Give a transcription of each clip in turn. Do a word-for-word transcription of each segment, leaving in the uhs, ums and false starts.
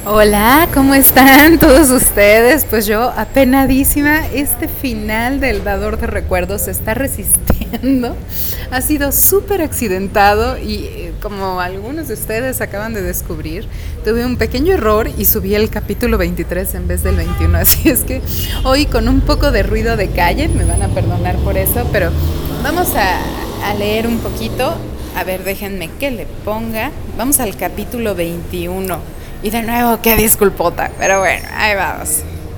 Hola, ¿cómo están todos ustedes? Pues yo apenadísima, este final del Dador de Recuerdos se está resistiendo. Ha sido súper accidentado y eh, como algunos de ustedes acaban de descubrir, tuve un pequeño error y subí el capítulo veintitrés en vez del veintiuno. Así es que hoy con un poco de ruido de calle, me van a perdonar por eso, pero vamos a, a leer un poquito. A ver, déjenme que le ponga. Vamos al capítulo veintiuno. Y de nuevo, qué disculpota, pero bueno, ahí vamos.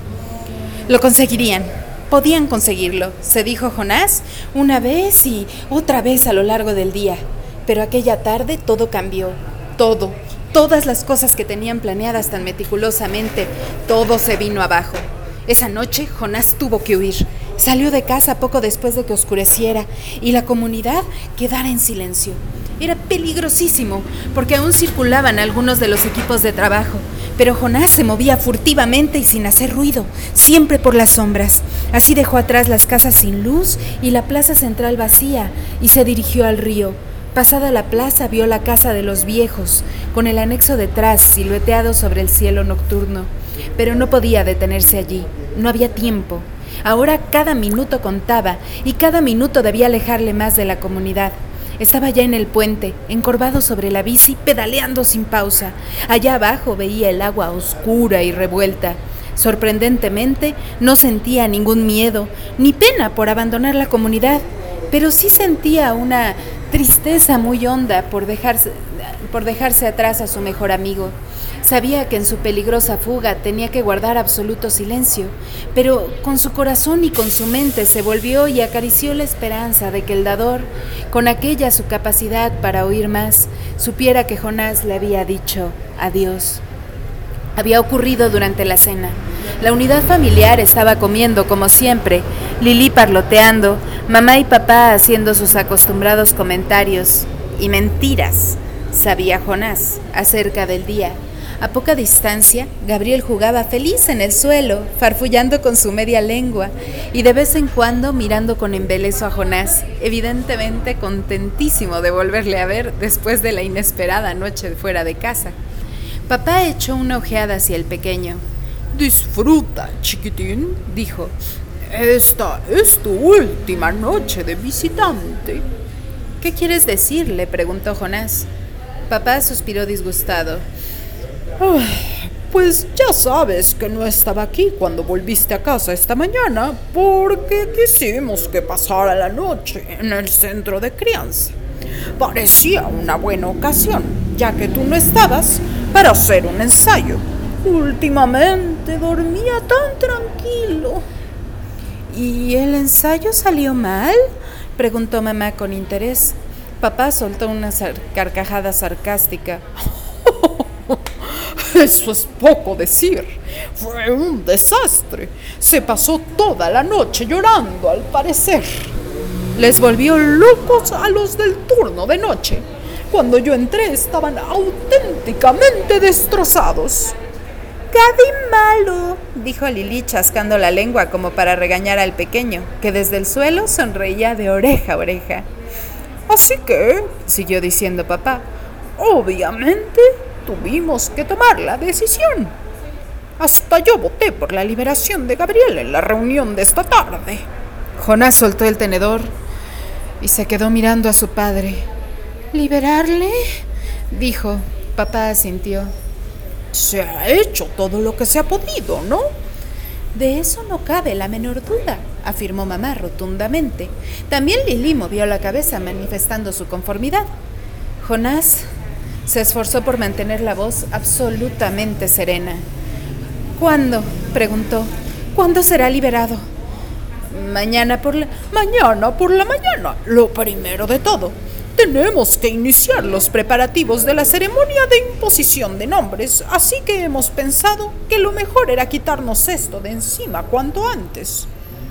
Lo conseguirían, podían conseguirlo, se dijo Jonás una vez y otra vez a lo largo del día. Pero aquella tarde todo cambió, todo, todas las cosas que tenían planeadas tan meticulosamente, todo se vino abajo. Esa noche Jonás tuvo que huir. Salió de casa poco después de que oscureciera y la comunidad quedara en silencio. Era peligrosísimo, porque aún circulaban algunos de los equipos de trabajo, pero Jonás se movía furtivamente y sin hacer ruido, siempre por las sombras. Así dejó atrás las casas sin luz y la plaza central vacía, y se dirigió al río. Pasada la plaza vio la casa de los viejos, con el anexo detrás, silueteado sobre el cielo nocturno. Pero no podía detenerse allí, no había tiempo. Ahora cada minuto contaba, y cada minuto debía alejarle más de la comunidad. Estaba ya en el puente, encorvado sobre la bici, pedaleando sin pausa. Allá abajo veía el agua oscura y revuelta. Sorprendentemente, no sentía ningún miedo, ni pena por abandonar la comunidad, pero sí sentía una tristeza muy honda por dejarse, por dejarse atrás a su mejor amigo. Sabía que en su peligrosa fuga tenía que guardar absoluto silencio, pero con su corazón y con su mente se volvió y acarició la esperanza de que el dador, con aquella su capacidad para oír más, supiera que Jonás le había dicho adiós. Había ocurrido durante la cena. La unidad familiar estaba comiendo como siempre, Lili parloteando, mamá y papá haciendo sus acostumbrados comentarios y mentiras, sabía Jonás, acerca del día. A poca distancia, Gabriel jugaba feliz en el suelo, farfullando con su media lengua y de vez en cuando mirando con embeleso a Jonás, evidentemente contentísimo de volverle a ver después de la inesperada noche fuera de casa. Papá echó una ojeada hacia el pequeño. «Disfruta, chiquitín», dijo. «Esta es tu última noche de visitante». «¿Qué quieres decir?», le preguntó Jonás. Papá suspiró disgustado. Pues ya sabes que no estaba aquí cuando volviste a casa esta mañana porque quisimos que pasara la noche en el centro de crianza. Parecía una buena ocasión, ya que tú no estabas, para hacer un ensayo. Últimamente dormía tan tranquilo. ¿Y el ensayo salió mal?, preguntó mamá con interés. Papá soltó una carcajada sarcástica. Eso es poco decir. Fue un desastre. Se pasó toda la noche llorando, al parecer. Les volvió locos a los del turno de noche. Cuando yo entré estaban auténticamente destrozados. «¡Qué malo!», dijo Lili chascando la lengua como para regañar al pequeño, que desde el suelo sonreía de oreja a oreja. «Así que», siguió diciendo papá, «obviamente tuvimos que tomar la decisión. Hasta yo voté por la liberación de Gabriel en la reunión de esta tarde». Jonás soltó el tenedor y se quedó mirando a su padre. «¿Liberarle?», dijo. Papá asintió. «Se ha hecho todo lo que se ha podido, ¿no?». «De eso no cabe la menor duda», afirmó mamá rotundamente. También Lili movió la cabeza manifestando su conformidad. Jonás se esforzó por mantener la voz absolutamente serena. «¿Cuándo?», preguntó. «¿Cuándo será liberado?». «Mañana por la... mañana por la mañana. Lo primero de todo, tenemos que iniciar los preparativos de la ceremonia de imposición de nombres, así que hemos pensado que lo mejor era quitarnos esto de encima cuanto antes».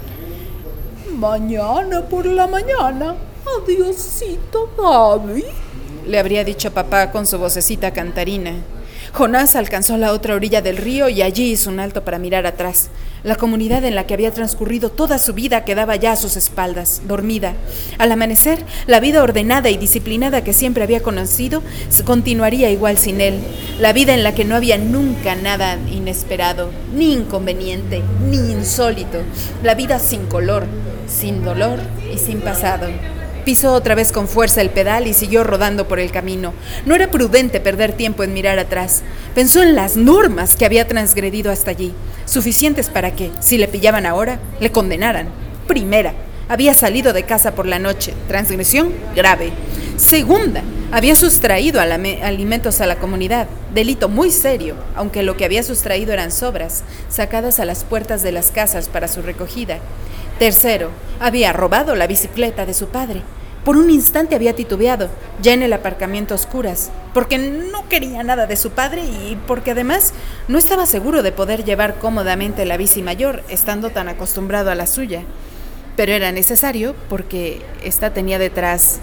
«Mañana por la mañana. Adiosito, Gaby», le habría dicho papá con su vocecita cantarina. Jonás alcanzó la otra orilla del río y allí hizo un alto para mirar atrás. La comunidad en la que había transcurrido toda su vida quedaba ya a sus espaldas, dormida. Al amanecer, la vida ordenada y disciplinada que siempre había conocido continuaría igual sin él. La vida en la que no había nunca nada inesperado, ni inconveniente, ni insólito. La vida sin color, sin dolor y sin pasado. Pisó otra vez con fuerza el pedal y siguió rodando por el camino. No era prudente perder tiempo en mirar atrás. Pensó en las normas que había transgredido hasta allí, suficientes para que, si le pillaban ahora, le condenaran. Primera, había salido de casa por la noche, transgresión grave. Segunda, había sustraído alimentos a la comunidad, delito muy serio, aunque lo que había sustraído eran sobras, sacadas a las puertas de las casas para su recogida. Tercero, había robado la bicicleta de su padre. Por un instante había titubeado, ya en el aparcamiento a oscuras, porque no quería nada de su padre y porque además no estaba seguro de poder llevar cómodamente la bici mayor, estando tan acostumbrado a la suya. Pero era necesario porque ésta tenía detrás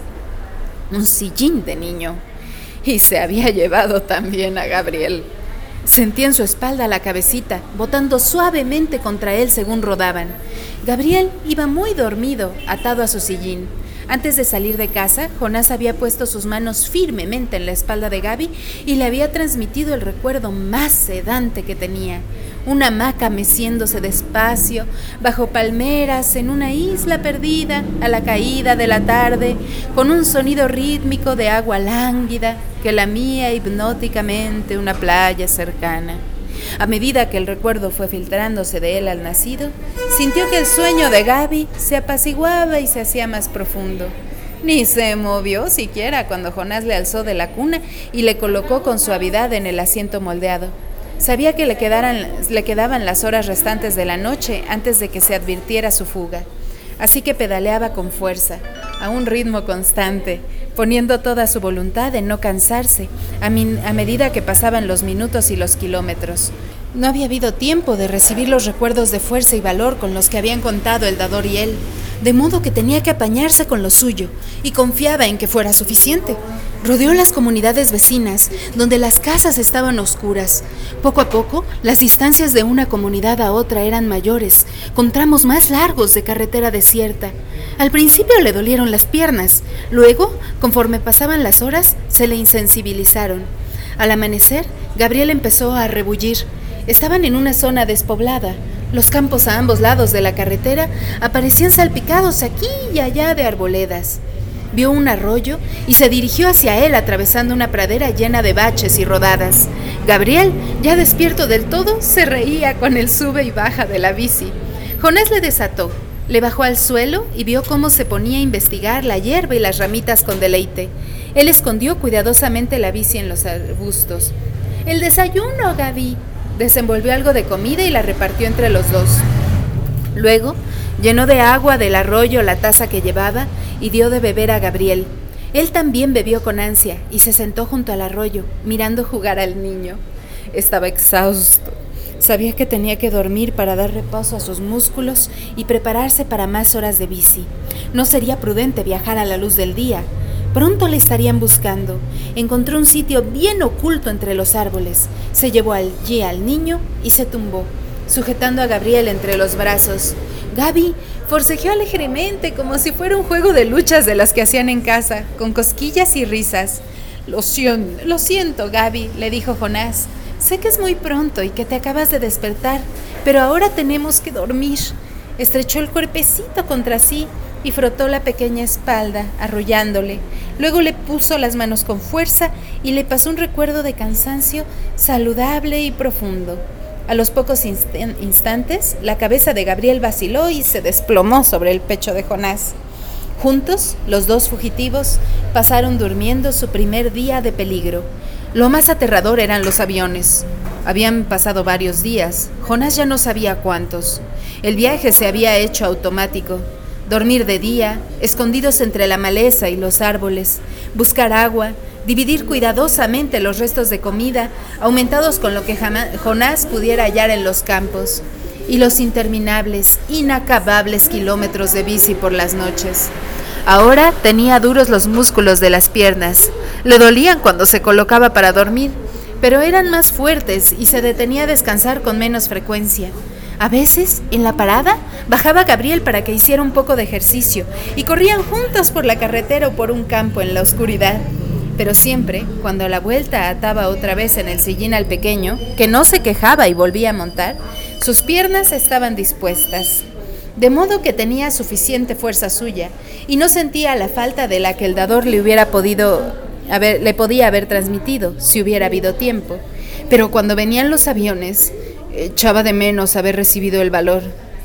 un sillín de niño y se había llevado también a Gabriel. Sentía en su espalda la cabecita, botando suavemente contra él según rodaban. Gabriel iba muy dormido, atado a su sillín. Antes de salir de casa, Jonás había puesto sus manos firmemente en la espalda de Gaby y le había transmitido el recuerdo más sedante que tenía. Una hamaca meciéndose despacio, bajo palmeras, en una isla perdida, a la caída de la tarde, con un sonido rítmico de agua lánguida que lamía hipnóticamente una playa cercana. A medida que el recuerdo fue filtrándose de él al nacido, sintió que el sueño de Gaby se apaciguaba y se hacía más profundo. Ni se movió siquiera cuando Jonás le alzó de la cuna y le colocó con suavidad en el asiento moldeado. Sabía que le, quedaran, le quedaban las horas restantes de la noche antes de que se advirtiera su fuga. Así que pedaleaba con fuerza, a un ritmo constante, poniendo toda su voluntad en no cansarse, a, min- a medida que pasaban los minutos y los kilómetros. No había habido tiempo de recibir los recuerdos de fuerza y valor con los que habían contado el dador y él, de modo que tenía que apañarse con lo suyo, y confiaba en que fuera suficiente. Rodeó las comunidades vecinas, donde las casas estaban oscuras. Poco a poco, las distancias de una comunidad a otra eran mayores, con tramos más largos de carretera desierta. Al principio le dolieron las piernas, luego, conforme pasaban las horas, se le insensibilizaron. Al amanecer, Gabriel empezó a rebullir. Estaban en una zona despoblada. Los campos a ambos lados de la carretera aparecían salpicados aquí y allá de arboledas. Vio un arroyo y se dirigió hacia él atravesando una pradera llena de baches y rodadas. Gabriel, ya despierto del todo, se reía con el sube y baja de la bici. Jonás le desató, le bajó al suelo y vio cómo se ponía a investigar la hierba y las ramitas con deleite. Él escondió cuidadosamente la bici en los arbustos. «El desayuno, Gaby». Desenvolvió algo de comida y la repartió entre los dos. Luego, llenó de agua del arroyo la taza que llevaba y dio de beber a Gabriel. Él también bebió con ansia y se sentó junto al arroyo, mirando jugar al niño. Estaba exhausto. Sabía que tenía que dormir para dar reposo a sus músculos y prepararse para más horas de bici. No sería prudente viajar a la luz del día. Pronto le estarían buscando. Encontró un sitio bien oculto entre los árboles. Se llevó allí al niño y se tumbó, sujetando a Gabriel entre los brazos. Gaby forcejeó alegremente como si fuera un juego de luchas de las que hacían en casa, con cosquillas y risas. Lo siento, lo siento, Gaby, le dijo Jonás. Sé que es muy pronto y que te acabas de despertar, pero ahora tenemos que dormir. Estrechó el cuerpecito contra sí y frotó la pequeña espalda, arrullándole. Luego le puso las manos con fuerza y le pasó un recuerdo de cansancio saludable y profundo. A los pocos inst- instantes, la cabeza de Gabriel vaciló y se desplomó sobre el pecho de Jonás. Juntos, los dos fugitivos pasaron durmiendo su primer día de peligro. Lo más aterrador eran los aviones. Habían pasado varios días, Jonás ya no sabía cuántos. El viaje se había hecho automático. Dormir de día, escondidos entre la maleza y los árboles, buscar agua, dividir cuidadosamente los restos de comida, aumentados con lo que Jonás pudiera hallar en los campos, y los interminables, inacabables kilómetros de bici por las noches. Ahora tenía duros los músculos de las piernas, le dolían cuando se colocaba para dormir, pero eran más fuertes y se detenía a descansar con menos frecuencia. A veces, en la parada, bajaba Gabriel para que hiciera un poco de ejercicio y corrían juntos por la carretera o por un campo en la oscuridad. Pero siempre, cuando a la vuelta ataba otra vez en el sillín al pequeño, que no se quejaba y volvía a montar, sus piernas estaban dispuestas, de modo que tenía suficiente fuerza suya y no sentía la falta de la que el dador le hubiera podido haber, le podía haber transmitido si hubiera habido tiempo. Pero cuando venían los aviones, echaba de menos haber recibido el valor.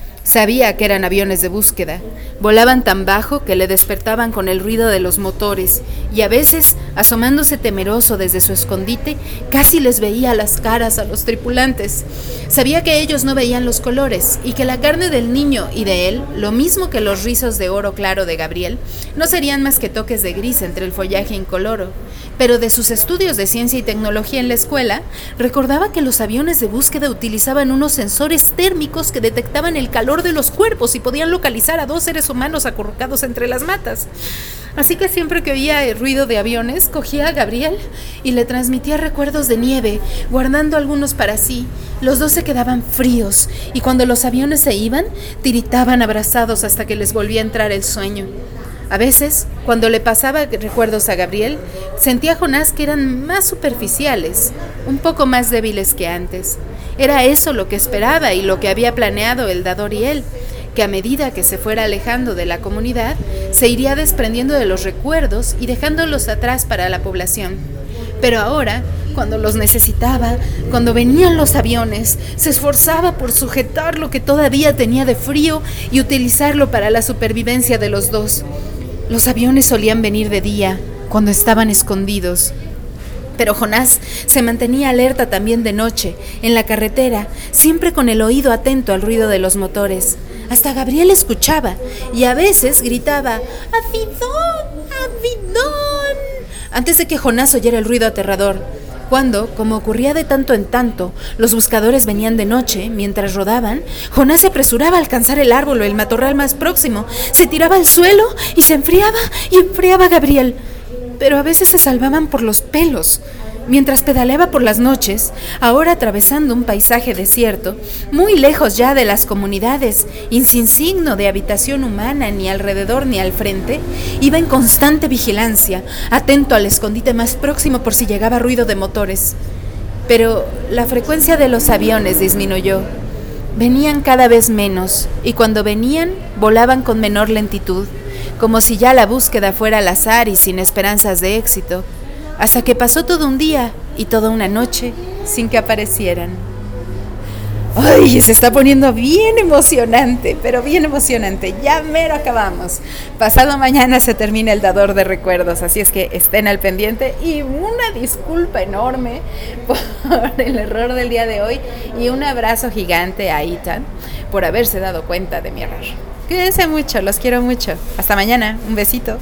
Sabía que eran aviones de búsqueda. Volaban tan bajo que le despertaban con el ruido de los motores y a veces, asomándose temeroso desde su escondite, casi les veía las caras a los tripulantes. Sabía que ellos no veían los colores y que la carne del niño y de él, lo mismo que los rizos de oro claro de Gabriel, no serían más que toques de gris entre el follaje incoloro. Pero de sus estudios de ciencia y tecnología en la escuela, recordaba que los aviones de búsqueda utilizaban unos sensores térmicos que detectaban el calor de los cuerpos y podían localizar a dos seres humanos acurrucados entre las matas. Así que siempre que oía el ruido de aviones, cogía a Gabriel y le transmitía recuerdos de nieve, guardando algunos para sí. Los dos se quedaban fríos y cuando los aviones se iban, tiritaban abrazados hasta que les volvía a entrar el sueño. A veces, cuando le pasaba recuerdos a Gabriel, sentía Jonás que eran más superficiales, un poco más débiles que antes. Era eso lo que esperaba y lo que había planeado el dador y él, que a medida que se fuera alejando de la comunidad, se iría desprendiendo de los recuerdos y dejándolos atrás para la población. Pero ahora, cuando los necesitaba, cuando venían los aviones, se esforzaba por sujetar lo que todavía tenía de frío y utilizarlo para la supervivencia de los dos. Los aviones solían venir de día, cuando estaban escondidos. Pero Jonás se mantenía alerta también de noche, en la carretera, siempre con el oído atento al ruido de los motores. Hasta Gabriel escuchaba y a veces gritaba «¡Avidón! ¡Avidón!» antes de que Jonás oyera el ruido aterrador. Cuando, como ocurría de tanto en tanto, los buscadores venían de noche, mientras rodaban, Jonás se apresuraba a alcanzar el árbol o el matorral más próximo, se tiraba al suelo y se enfriaba y enfriaba a Gabriel. Pero a veces se salvaban por los pelos. Mientras pedaleaba por las noches, ahora atravesando un paisaje desierto, muy lejos ya de las comunidades y sin signo de habitación humana ni alrededor ni al frente, iba en constante vigilancia, atento al escondite más próximo por si llegaba ruido de motores. Pero la frecuencia de los aviones disminuyó. Venían cada vez menos, y cuando venían, volaban con menor lentitud, como si ya la búsqueda fuera al azar y sin esperanzas de éxito, hasta que pasó todo un día y toda una noche sin que aparecieran. ¡Ay! Se está poniendo bien emocionante, pero bien emocionante. Ya mero acabamos. Pasado mañana se termina el dador de recuerdos, así es que estén al pendiente. Y una disculpa enorme por el error del día de hoy y un abrazo gigante a Ethan por haberse dado cuenta de mi error. Cuídense mucho, los quiero mucho. Hasta mañana, un besito.